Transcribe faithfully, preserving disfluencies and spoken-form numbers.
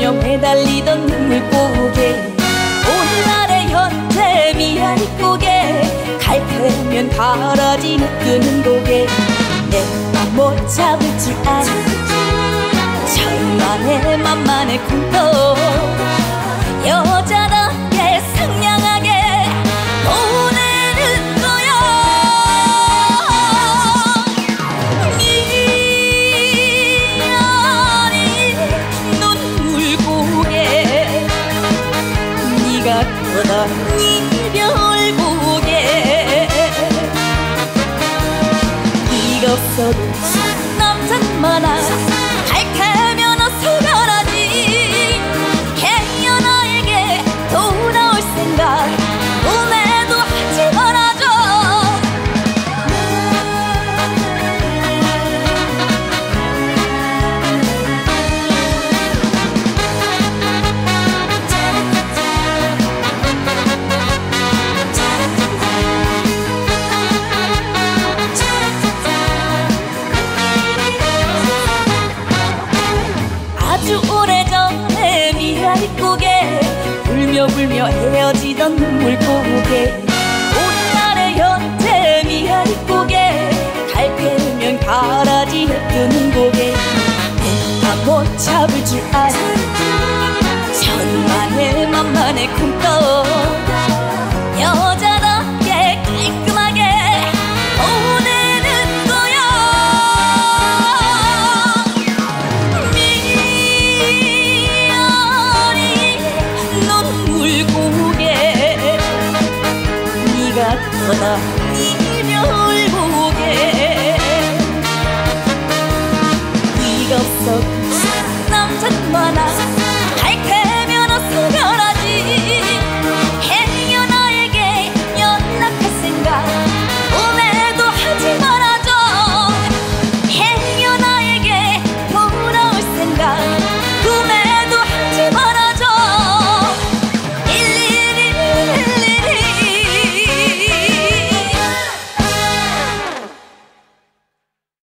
울며 매달리던 눈물고개 오늘날의 현재 미아리 고개 갈 테면 가라지 뜨는 고개 내가 못 잡을 줄 알아 천만의 만만의 꿈도 여자답게 상냥하게 보내는 거야. 미아리 눈물고개 네가 떠난 이별고개 네가 없어도 남자는 많아 갈 테면 어서 가라지 해여 나에게 돌아올 생각 꿈에도 하지 말아줘. 아주 오래전에 미아리 고개 울며 불며 헤어지던 눈물고개 오늘날의 현재 미아리 고개 갈 테면 가라지 뜨는 고개 내가 못 잡을 줄 알아 천만의 만만의 꿈도